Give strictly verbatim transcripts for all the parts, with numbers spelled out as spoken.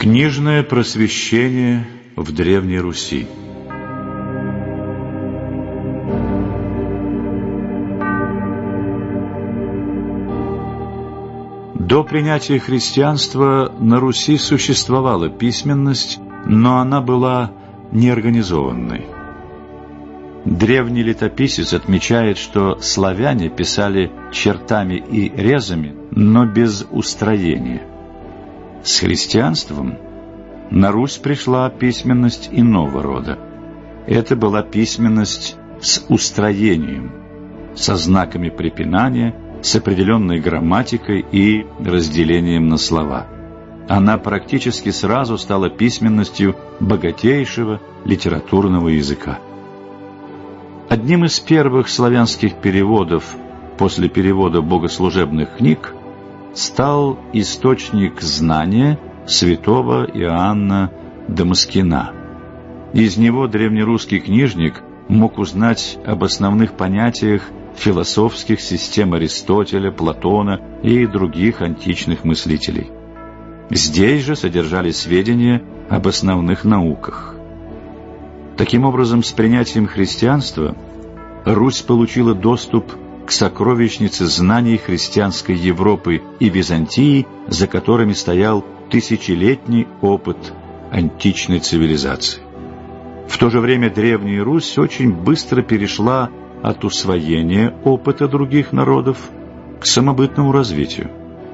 Книжное просвещение в Древней Руси. До принятия христианства на Руси существовала письменность, но она была неорганизованной. Древний летописец отмечает, что славяне писали чертами и резами, но без устроения. С христианством на Русь пришла письменность иного рода. Это была письменность с устроением, со знаками препинания, с определенной грамматикой и разделением на слова. Она практически сразу стала письменностью богатейшего литературного языка. Одним из первых славянских переводов после перевода богослужебных книг стал источник знания святого Иоанна Дамаскина. Из него древнерусский книжник мог узнать об основных понятиях философских систем Аристотеля, Платона и других античных мыслителей. Здесь же содержались сведения об основных науках. Таким образом, с принятием христианства Русь получила доступ к сокровищнице знаний христианской Европы и Византии, за которыми стоял тысячелетний опыт античной цивилизации. В то же время Древняя Русь очень быстро перешла от усвоения опыта других народов к самобытному развитию.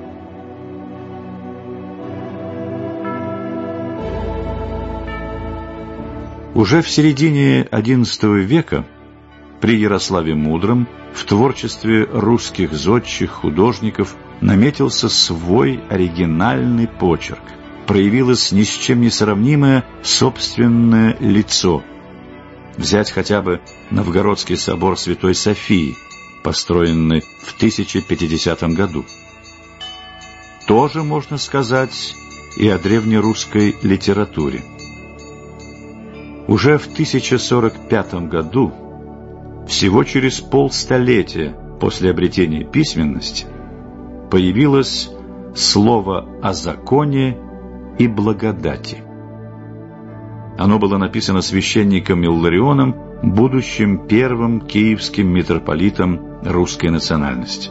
Уже в середине одиннадцатого века при Ярославе Мудром в творчестве русских зодчих художников наметился свой оригинальный почерк, проявилось ни с чем не сравнимое собственное лицо. Взять хотя бы Новгородский собор Святой Софии, построенный в тысяча пятидесятом году. Тоже можно сказать и о древнерусской литературе. Уже в тысяча сорок пятом году, всего через полстолетия после обретения письменности, появилось слово о законе и благодати. Оно было написано священником Илларионом, будущим первым киевским митрополитом русской национальности.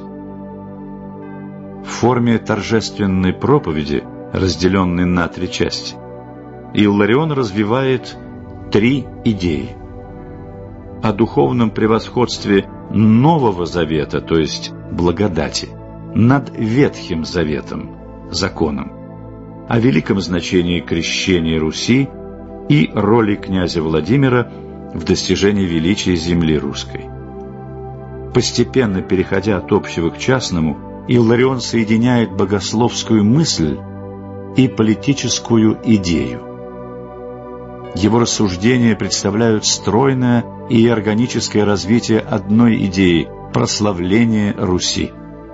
В форме торжественной проповеди, разделенной на три части, Илларион развивает три идеи: о духовном превосходстве Нового Завета, то есть благодати, над Ветхим Заветом, законом, о великом значении крещения Руси и роли князя Владимира в достижении величия земли русской. Постепенно переходя от общего к частному, Илларион соединяет богословскую мысль и политическую идею. Его рассуждения представляют стройное и органическое развитие одной идеи – прославления Руси.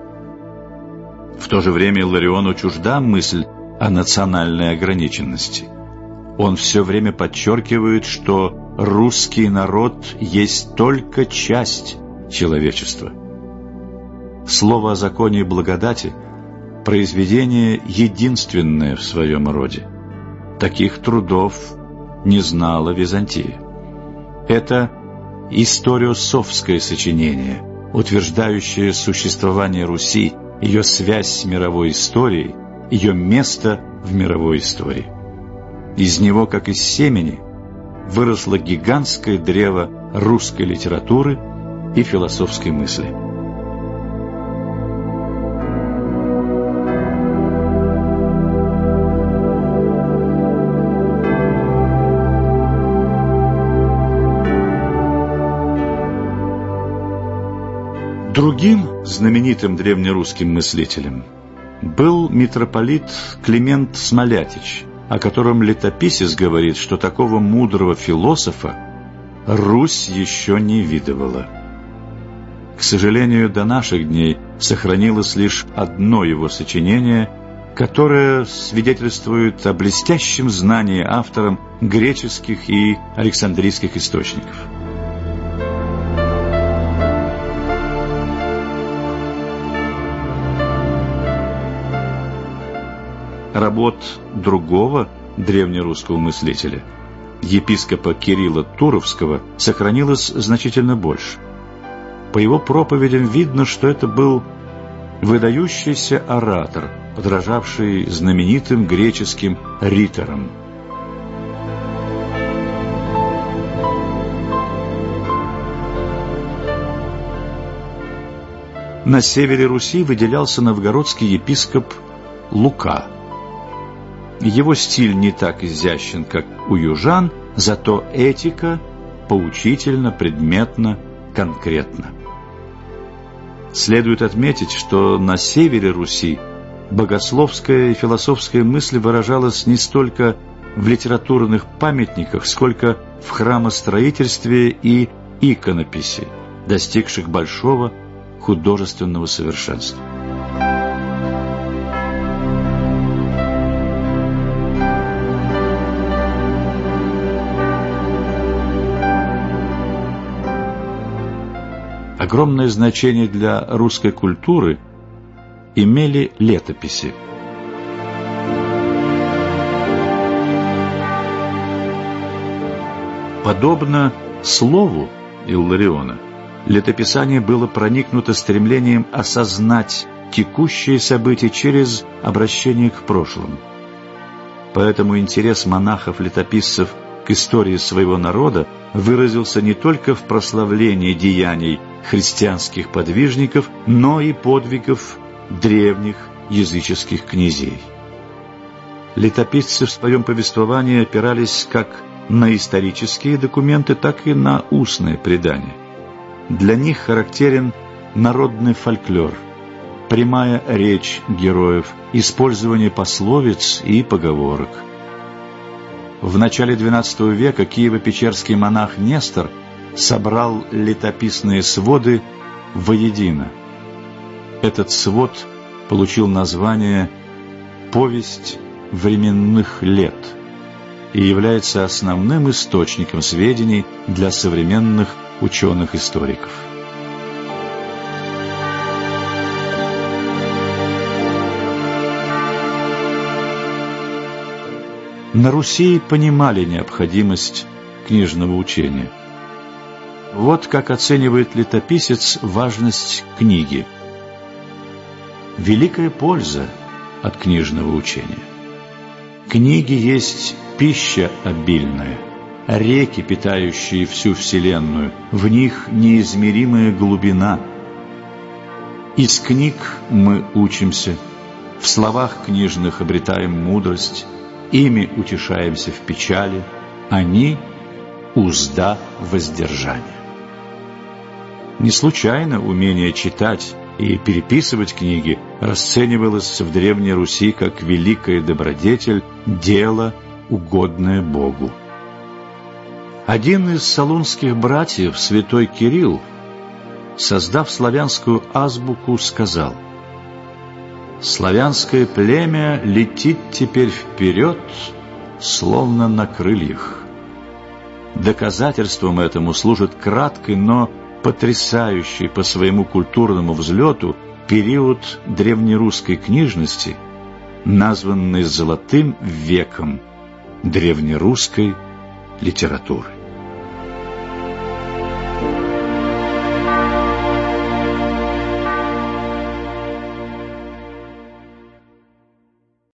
В то же время Иллариону чужда мысль о национальной ограниченности. Он все время подчеркивает, что русский народ есть только часть человечества. Слово о законе и благодати – произведение единственное в своем роде. Таких трудов не знала Византия. Это историософское сочинение, утверждающее существование Руси, ее связь с мировой историей, ее место в мировой истории. Из него, как из семени, выросло гигантское древо русской литературы и философской мысли. Другим знаменитым древнерусским мыслителем был митрополит Климент Смолятич, о котором летописец говорит, что такого мудрого философа Русь еще не видывала. К сожалению, до наших дней сохранилось лишь одно его сочинение, которое свидетельствует о блестящем знании автором греческих и александрийских источников. Работ другого древнерусского мыслителя, епископа Кирилла Туровского, сохранилось значительно больше. По его проповедям видно, что это был выдающийся оратор, подражавший знаменитым греческим риторам. На севере Руси выделялся новгородский епископ Лука. Его стиль не так изящен, как у южан, зато этика поучительно, предметно, конкретна. Следует отметить, что на севере Руси богословская и философская мысль выражалась не столько в литературных памятниках, сколько в храмостроительстве и иконописи, достигших большого художественного совершенства. Огромное значение для русской культуры имели летописи. Подобно слову Иллариона, летописание было проникнуто стремлением осознать текущие события через обращение к прошлому. Поэтому интерес монахов-летописцев к истории своего народа выразился не только в прославлении деяний христианских подвижников, но и подвигов древних языческих князей. Летописцы в своем повествовании опирались как на исторические документы, так и на устные предания. Для них характерен народный фольклор, прямая речь героев, использование пословиц и поговорок. В начале двенадцатого века киево-печерский монах Нестор собрал летописные своды воедино. Этот свод получил название «Повесть временных лет» и является основным источником сведений для современных ученых-историков. На Руси понимали необходимость книжного учения. Вот как оценивает летописец важность книги. Великая польза от книжного учения. Книги есть пища обильная, реки, питающие всю вселенную, в них неизмеримая глубина. Из книг мы учимся, в словах книжных обретаем мудрость, ими утешаемся в печали, они — узда воздержания. Не случайно умение читать и переписывать книги расценивалось в Древней Руси как великая добродетель, дело, угодное Богу. Один из салунских братьев, святой Кирилл, создав славянскую азбуку, сказал: «Славянское племя летит теперь вперед, словно на крыльях». Доказательством этому служит краткий, но потрясающий по своему культурному взлету период древнерусской книжности, названный золотым веком древнерусской литературы.